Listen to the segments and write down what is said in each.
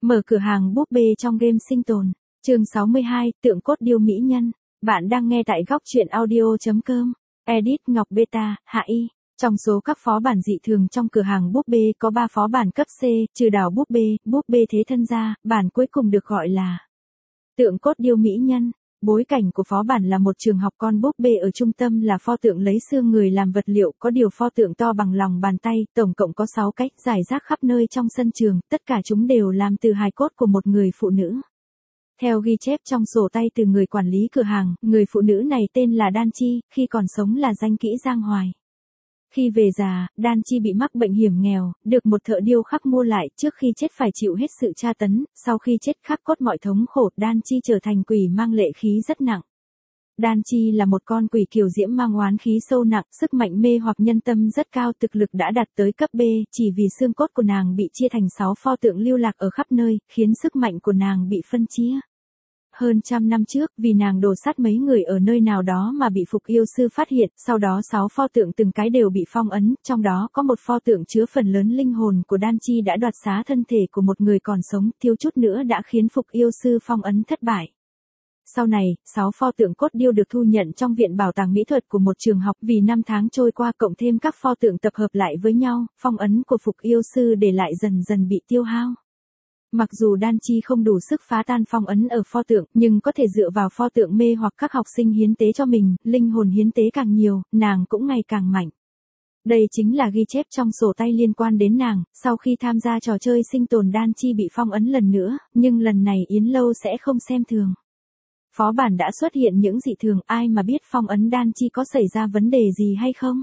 Mở cửa hàng búp bê trong game sinh tồn. Chương 62, tượng cốt điêu mỹ nhân. Bạn đang nghe tại góc truyện audio.com. Edit Ngọc Beta, Hạ Y. Trong số các phó bản dị thường trong cửa hàng búp bê có 3 phó bản cấp C, trừ đảo búp bê thế thân ra, bản cuối cùng được gọi là tượng cốt điêu mỹ nhân. Bối cảnh của phó bản là một trường học, con búp bê ở trung tâm là pho tượng lấy xương người làm vật liệu, có điều pho tượng to bằng lòng bàn tay, tổng cộng có 6 cách rải rác khắp nơi trong sân trường, tất cả chúng đều làm từ hài cốt của một người phụ nữ. Theo ghi chép trong sổ tay từ người quản lý cửa hàng, người phụ nữ này tên là Đan Chi, khi còn sống là danh kỹ Giang Hoài. Khi về già, Đan Chi bị mắc bệnh hiểm nghèo, được một thợ điêu khắc mua lại, trước khi chết phải chịu hết sự tra tấn, sau khi chết khắc cốt mọi thống khổ, Đan Chi trở thành quỷ mang lệ khí rất nặng. Đan Chi là một con quỷ kiều diễm mang oán khí sâu nặng, sức mạnh mê hoặc nhân tâm rất cao, thực lực đã đạt tới cấp B, chỉ vì xương cốt của nàng bị chia thành 6 pho tượng lưu lạc ở khắp nơi, khiến sức mạnh của nàng bị phân chia. Hơn 100 năm trước, vì nàng đổ sát mấy người ở nơi nào đó mà bị Phục Yêu Sư phát hiện, sau đó 6 pho tượng từng cái đều bị phong ấn, trong đó có một pho tượng chứa phần lớn linh hồn của Đan Chi đã đoạt xá thân thể của một người còn sống, thiếu chút nữa đã khiến Phục Yêu Sư phong ấn thất bại. Sau này, 6 pho tượng cốt điêu được thu nhận trong viện bảo tàng mỹ thuật của một trường học, vì năm tháng trôi qua cộng thêm các pho tượng tập hợp lại với nhau, phong ấn của Phục Yêu Sư để lại dần dần bị tiêu hao. Mặc dù Đan Chi không đủ sức phá tan phong ấn ở pho tượng, nhưng có thể dựa vào pho tượng mê hoặc các học sinh hiến tế cho mình, linh hồn hiến tế càng nhiều, nàng cũng ngày càng mạnh. Đây chính là ghi chép trong sổ tay liên quan đến nàng, sau khi tham gia trò chơi sinh tồn Đan Chi bị phong ấn lần nữa, nhưng lần này Yến Lâu sẽ không xem thường. Phó bản đã xuất hiện những dị thường, ai mà biết phong ấn Đan Chi có xảy ra vấn đề gì hay không?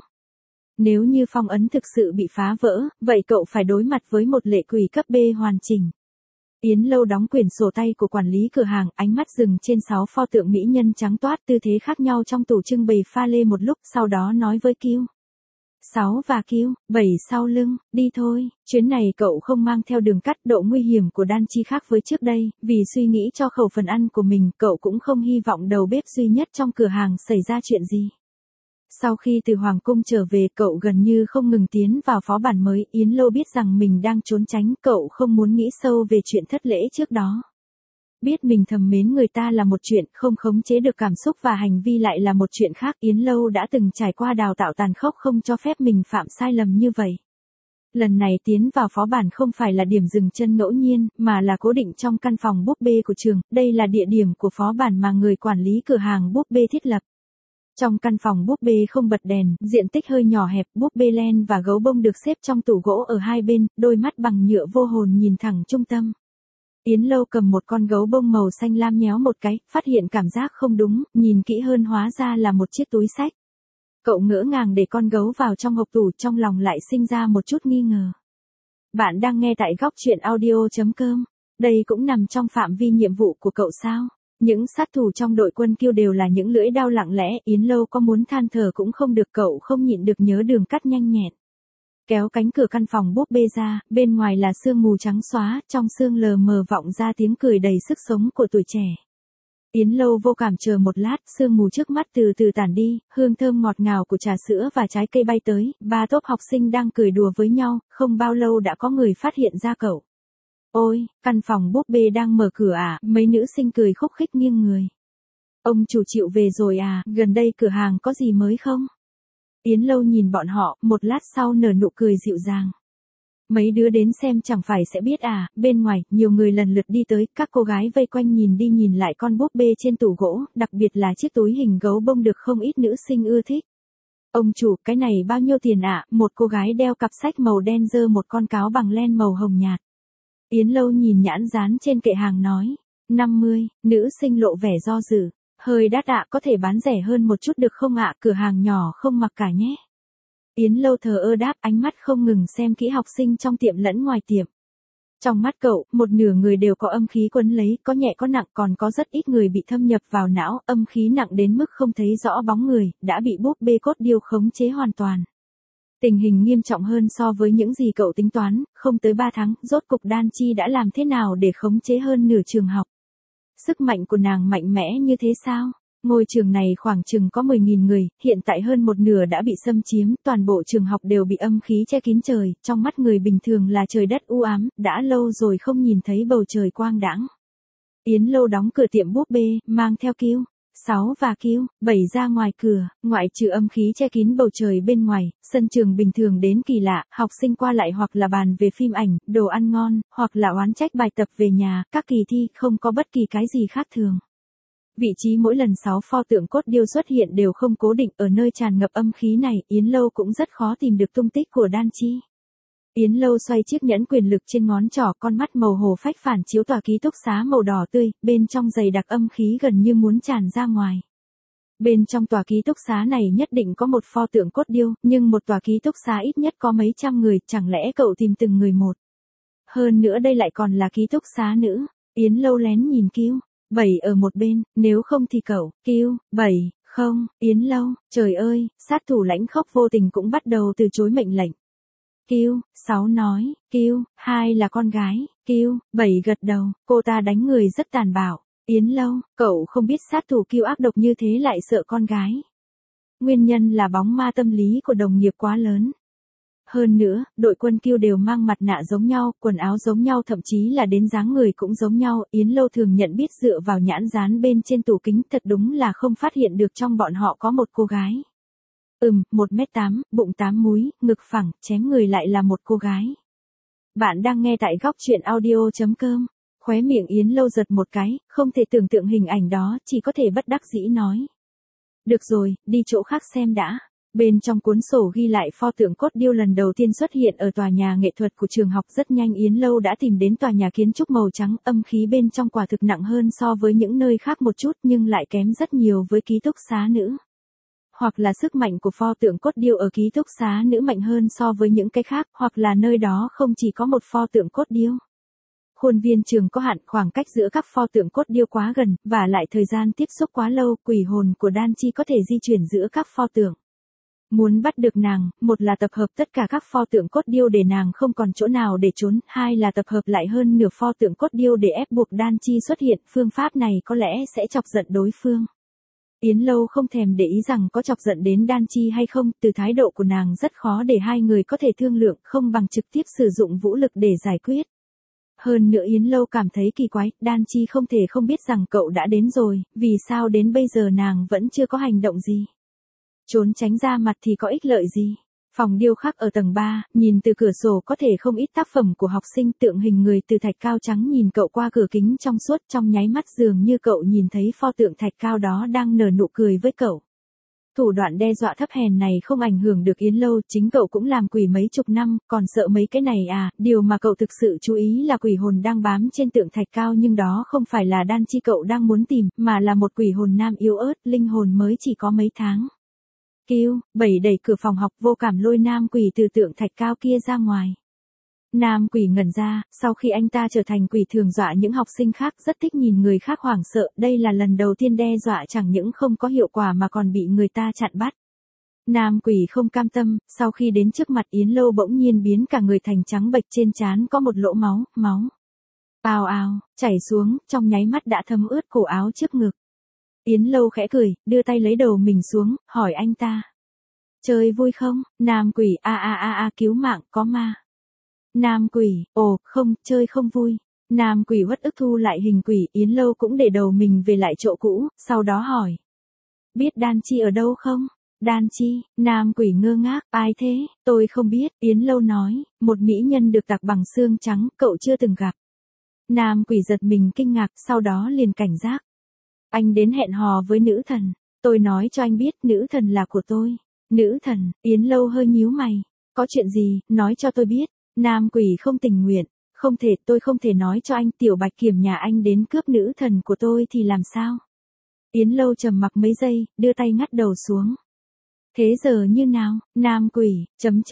Nếu như phong ấn thực sự bị phá vỡ, vậy cậu phải đối mặt với một lệ quỷ cấp B hoàn chỉnh. Yến Lâu đóng quyển sổ tay của quản lý cửa hàng, ánh mắt dừng trên 6 pho tượng mỹ nhân trắng toát tư thế khác nhau trong tủ trưng bày pha lê một lúc, sau đó nói với Kiêu. 6 và Kiêu, 7 sau lưng, đi thôi, chuyến này cậu không mang theo đường cắt, độ nguy hiểm của Đan Chi khác với trước đây, vì suy nghĩ cho khẩu phần ăn của mình, cậu cũng không hy vọng đầu bếp duy nhất trong cửa hàng xảy ra chuyện gì. Sau khi từ Hoàng Cung trở về, cậu gần như không ngừng tiến vào phó bản mới, Yến Lâu biết rằng mình đang trốn tránh, cậu không muốn nghĩ sâu về chuyện thất lễ trước đó. Biết mình thầm mến người ta là một chuyện, không khống chế được cảm xúc và hành vi lại là một chuyện khác, Yến Lâu đã từng trải qua đào tạo tàn khốc không cho phép mình phạm sai lầm như vậy. Lần này tiến vào phó bản không phải là điểm dừng chân ngẫu nhiên, mà là cố định trong căn phòng búp bê của trường, đây là địa điểm của phó bản mà người quản lý cửa hàng búp bê thiết lập. Trong căn phòng búp bê không bật đèn, diện tích hơi nhỏ hẹp, búp bê len và gấu bông được xếp trong tủ gỗ ở hai bên, đôi mắt bằng nhựa vô hồn nhìn thẳng trung tâm. Yến Lâu cầm một con gấu bông màu xanh lam nhéo một cái, phát hiện cảm giác không đúng, nhìn kỹ hơn hóa ra là một chiếc túi xách. Cậu ngỡ ngàng để con gấu vào trong hộc tủ, trong lòng lại sinh ra một chút nghi ngờ. Bạn đang nghe tại góc truyện audio.com. Đây cũng nằm trong phạm vi nhiệm vụ của cậu sao? Những sát thủ trong đội quân Kiêu đều là những lưỡi đao lặng lẽ, Yến Lâu có muốn than thở cũng không được, cậu không nhịn được nhớ đường cắt nhanh nhẹn. Kéo cánh cửa căn phòng búp bê ra, bên ngoài là sương mù trắng xóa, trong sương lờ mờ vọng ra tiếng cười đầy sức sống của tuổi trẻ. Yến Lâu vô cảm chờ một lát, sương mù trước mắt từ từ tản đi, hương thơm ngọt ngào của trà sữa và trái cây bay tới, 3 tốp học sinh đang cười đùa với nhau, không bao lâu đã có người phát hiện ra cậu. Ôi, căn phòng búp bê đang mở cửa à, mấy nữ sinh cười khúc khích nghiêng người. Ông chủ chịu về rồi à, gần đây cửa hàng có gì mới không? Yến Lâu nhìn bọn họ, một lát sau nở nụ cười dịu dàng. Mấy đứa đến xem chẳng phải sẽ biết à, bên ngoài, nhiều người lần lượt đi tới, các cô gái vây quanh nhìn đi nhìn lại con búp bê trên tủ gỗ, đặc biệt là chiếc túi hình gấu bông được không ít nữ sinh ưa thích. Ông chủ, cái này bao nhiêu tiền ạ? Một cô gái đeo cặp sách màu đen giơ một con cáo bằng len màu hồng nhạt. Yến Lâu nhìn nhãn dán trên kệ hàng nói, 50, nữ sinh lộ vẻ do dự, hơi đắt ạ, có thể bán rẻ hơn một chút được không ạ, cửa hàng nhỏ không mặc cả nhé. Yến Lâu thờ ơ đáp, ánh mắt không ngừng xem kỹ học sinh trong tiệm lẫn ngoài tiệm. Trong mắt cậu, một nửa người đều có âm khí quấn lấy, có nhẹ có nặng, còn có rất ít người bị thâm nhập vào não, âm khí nặng đến mức không thấy rõ bóng người, đã bị búp bê cốt điêu khống chế hoàn toàn. Tình hình nghiêm trọng hơn so với những gì cậu tính toán, không tới 3 tháng, rốt cục Đan Chi đã làm thế nào để khống chế hơn nửa trường học. Sức mạnh của nàng mạnh mẽ như thế sao? Ngôi trường này khoảng chừng có 10.000 người, hiện tại hơn một nửa đã bị xâm chiếm, toàn bộ trường học đều bị âm khí che kín trời, trong mắt người bình thường là trời đất u ám, đã lâu rồi không nhìn thấy bầu trời quang đãng. Yến Lâu đóng cửa tiệm búp bê, mang theo Q 6 và Q 7 ra ngoài cửa, ngoại trừ âm khí che kín bầu trời bên ngoài, sân trường bình thường đến kỳ lạ, học sinh qua lại hoặc là bàn về phim ảnh, đồ ăn ngon, hoặc là oán trách bài tập về nhà, các kỳ thi không có bất kỳ cái gì khác thường. Vị trí mỗi lần 6 pho tượng cốt điêu xuất hiện đều không cố định, ở nơi tràn ngập âm khí này, Yến Lâu cũng rất khó tìm được tung tích của Đan Chi. Yến Lâu xoay chiếc nhẫn quyền lực trên ngón trỏ, con mắt màu hồ phách phản chiếu tòa ký túc xá màu đỏ tươi, bên trong dày đặc âm khí gần như muốn tràn ra ngoài. Bên trong tòa ký túc xá này nhất định có một pho tượng cốt điêu, nhưng một tòa ký túc xá ít nhất có mấy trăm người, chẳng lẽ cậu tìm từng người một? Hơn nữa đây lại còn là ký túc xá nữ. Yến Lâu lén nhìn Q 7 ở một bên, nếu không thì cậu, Q 7, không, Yến Lâu, trời ơi, sát thủ lãnh khốc vô tình cũng bắt đầu từ chối mệnh lệnh. Q 6 nói, Q 2 là con gái, Q 7 gật đầu, cô ta đánh người rất tàn bạo. Yến Lâu, cậu không biết sát thủ Q ác độc như thế lại sợ con gái. Nguyên nhân là bóng ma tâm lý của đồng nghiệp quá lớn. Hơn nữa, đội quân Q đều mang mặt nạ giống nhau, quần áo giống nhau, thậm chí là đến dáng người cũng giống nhau. Yến Lâu thường nhận biết dựa vào nhãn dán bên trên tủ kính, thật đúng là không phát hiện được trong bọn họ có một cô gái. 1m8, bụng 8 múi, ngực phẳng, chém người lại là một cô gái. Bạn đang nghe tại góc truyện audio.com. Khóe miệng Yến Lâu giật một cái, không thể tưởng tượng hình ảnh đó, chỉ có thể bất đắc dĩ nói. Được rồi, đi chỗ khác xem đã. Bên trong cuốn sổ ghi lại pho tượng cốt điêu lần đầu tiên xuất hiện ở tòa nhà nghệ thuật của trường học, rất nhanh Yến Lâu đã tìm đến tòa nhà kiến trúc màu trắng, âm khí bên trong quả thực nặng hơn so với những nơi khác một chút nhưng lại kém rất nhiều với ký túc xá nữ. Hoặc là sức mạnh của pho tượng cốt điêu ở ký túc xá nữ mạnh hơn so với những cái khác, hoặc là nơi đó không chỉ có một pho tượng cốt điêu. Khuôn viên trường có hạn, khoảng cách giữa các pho tượng cốt điêu quá gần, và lại thời gian tiếp xúc quá lâu, quỷ hồn của Đan Chi có thể di chuyển giữa các pho tượng. Muốn bắt được nàng, một là tập hợp tất cả các pho tượng cốt điêu để nàng không còn chỗ nào để trốn, hai là tập hợp lại hơn nửa pho tượng cốt điêu để ép buộc Đan Chi xuất hiện, phương pháp này có lẽ sẽ chọc giận đối phương. Yến Lâu không thèm để ý rằng có chọc giận đến Đan Chi hay không, từ thái độ của nàng rất khó để hai người có thể thương lượng, không bằng trực tiếp sử dụng vũ lực để giải quyết. Hơn nữa Yến Lâu cảm thấy kỳ quái, Đan Chi không thể không biết rằng cậu đã đến rồi, vì sao đến bây giờ nàng vẫn chưa có hành động gì. Trốn tránh ra mặt thì có ích lợi gì. Phòng điêu khắc ở tầng 3, nhìn từ cửa sổ có thể không ít tác phẩm của học sinh, tượng hình người từ thạch cao trắng nhìn cậu qua cửa kính trong suốt, trong nháy mắt dường như cậu nhìn thấy pho tượng thạch cao đó đang nở nụ cười với cậu. Thủ đoạn đe dọa thấp hèn này không ảnh hưởng được Yến Lâu, chính cậu cũng làm quỷ mấy chục năm, còn sợ mấy cái này à, điều mà cậu thực sự chú ý là quỷ hồn đang bám trên tượng thạch cao, nhưng đó không phải là Đan Chi cậu đang muốn tìm, mà là một quỷ hồn nam yếu ớt, linh hồn mới chỉ có mấy tháng. Q 7 đẩy cửa phòng học, vô cảm lôi nam quỷ từ tượng thạch cao kia ra ngoài. Nam quỷ ngẩn ra, sau khi anh ta trở thành quỷ thường dọa những học sinh khác, rất thích nhìn người khác hoảng sợ, đây là lần đầu tiên đe dọa chẳng những không có hiệu quả mà còn bị người ta chặn bắt. Nam quỷ không cam tâm, sau khi đến trước mặt Yến Lâu bỗng nhiên biến cả người thành trắng bệch, trên trán có một lỗ máu, máu. Ào ào, chảy xuống, trong nháy mắt đã thấm ướt cổ áo trước ngực. Yến Lâu khẽ cười, đưa tay lấy đầu mình xuống, hỏi anh ta. Chơi vui không? Nam quỷ, cứu mạng, có ma. Nam quỷ, ồ, không, chơi không vui. Nam quỷ uất ức thu lại hình quỷ, Yến Lâu cũng để đầu mình về lại chỗ cũ, sau đó hỏi. Biết Đan Chi ở đâu không? Đan Chi, Nam quỷ ngơ ngác, ai thế? Tôi không biết, Yến Lâu nói, một mỹ nhân được tạc bằng xương trắng, cậu chưa từng gặp. Nam quỷ giật mình kinh ngạc, sau đó liền cảnh giác. Anh đến hẹn hò với nữ thần. Tôi nói cho anh biết, nữ thần là của tôi. Nữ thần, Yến Lâu hơi nhíu mày. Có chuyện gì, nói cho tôi biết. Nam quỷ không tình nguyện. Không thể, tôi không thể nói cho anh, Tiểu Bạch Kiểm nhà anh đến cướp nữ thần của tôi thì làm sao? Yến Lâu trầm mặc mấy giây, đưa tay ngắt đầu xuống. Thế giờ như nào? Nam quỷ,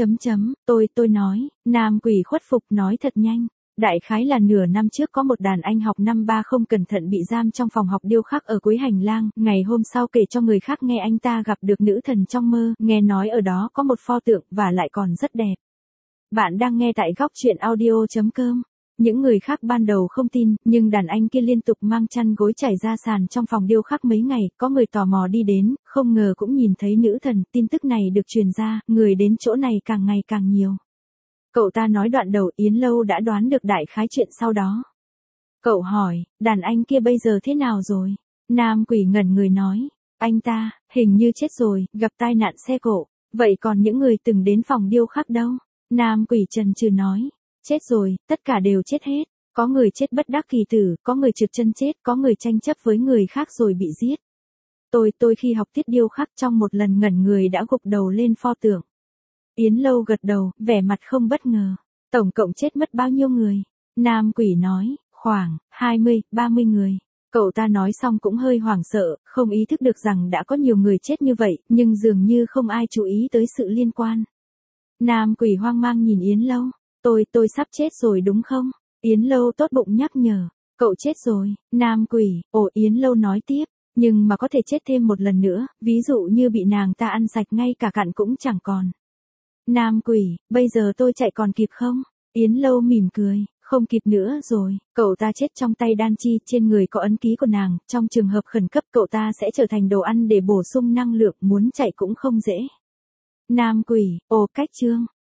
tôi nói. Nam quỷ khuất phục nói thật nhanh. Đại khái là nửa năm trước có một đàn anh học năm 3 không cẩn thận bị giam trong phòng học điêu khắc ở cuối hành lang, ngày hôm sau kể cho người khác nghe anh ta gặp được nữ thần trong mơ, nghe nói ở đó có một pho tượng và lại còn rất đẹp. Bạn đang nghe tại góc truyện audio.com. Những người khác ban đầu không tin, nhưng đàn anh kia liên tục mang chăn gối trải ra sàn trong phòng điêu khắc mấy ngày, có người tò mò đi đến, không ngờ cũng nhìn thấy nữ thần, tin tức này được truyền ra, người đến chỗ này càng ngày càng nhiều. Cậu ta nói đoạn đầu, Yến Lâu đã đoán được đại khái chuyện sau đó. Cậu hỏi, đàn anh kia bây giờ thế nào rồi? Nam Quỷ ngẩn người nói, anh ta, hình như chết rồi, gặp tai nạn xe cộ. Vậy còn những người từng đến phòng điêu khắc đâu? Nam Quỷ chần chừ nói, chết rồi, tất cả đều chết hết. Có người chết bất đắc kỳ tử, có người trượt chân chết, có người tranh chấp với người khác rồi bị giết. Tôi khi học tiết điêu khắc trong một lần ngẩn người đã gục đầu lên pho tượng. Yến Lâu gật đầu, vẻ mặt không bất ngờ. Tổng cộng chết mất bao nhiêu người? Nam Quỷ nói, khoảng 20, 30 người. Cậu ta nói xong cũng hơi hoảng sợ, không ý thức được rằng đã có nhiều người chết như vậy, nhưng dường như không ai chú ý tới sự liên quan. Nam Quỷ hoang mang nhìn Yến Lâu. Tôi sắp chết rồi đúng không? Yến Lâu tốt bụng nhắc nhở. Cậu chết rồi. Nam Quỷ, Yến Lâu nói tiếp. Nhưng mà có thể chết thêm một lần nữa, ví dụ như bị nàng ta ăn sạch ngay cả cặn cũng chẳng còn. Nam Quỷ, bây giờ tôi chạy còn kịp không? Yến Lâu mỉm cười, không kịp nữa rồi, cậu ta chết trong tay Đan Chi, trên người có ấn ký của nàng, trong trường hợp khẩn cấp cậu ta sẽ trở thành đồ ăn để bổ sung năng lượng, muốn chạy cũng không dễ. Nam Quỷ, cách chương.